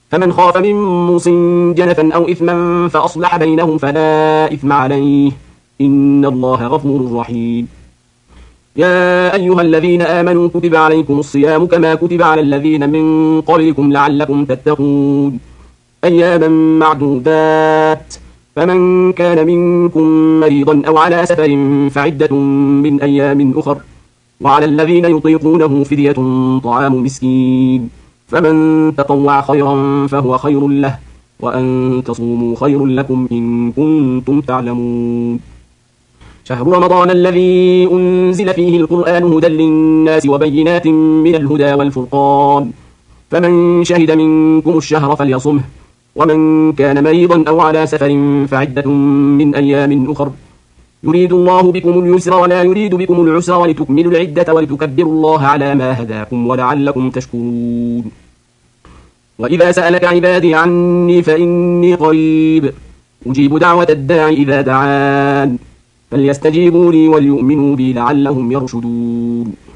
فمن خاف من موص جنفا أو إثما فأصلح بينهم فلا إثم عليه إن الله غفور رحيم. يا أيها الذين آمنوا كتب عليكم الصيام كما كتب على الذين من قبلكم لعلكم تتقون أياما معدودات فمن كان منكم مريضا أو على سفر فعدة من أيام أخر وعلى الذين يطيقونه فدية طعام مسكين فمن تطوع خيرا فهو خير له وأن تصوموا خير لكم إن كنتم تعلمون. شهر رمضان الذي أنزل فيه القرآن هدى للناس وبينات من الهدى والفرقان فمن شهد منكم الشهر فليصمه ومن كان مريضا أو على سفر فعدة من أيام أخر يريد الله بكم اليسر ولا يريد بكم العسر ولتكملوا العدة ولتكبروا الله على ما هداكم ولعلكم تشكرون. وإذا سألك عبادي عني فإني قريب أجيب دعوة الداعي إذا دعان فليستجيبوا لي وليؤمنوا بي لعلهم يرشدون.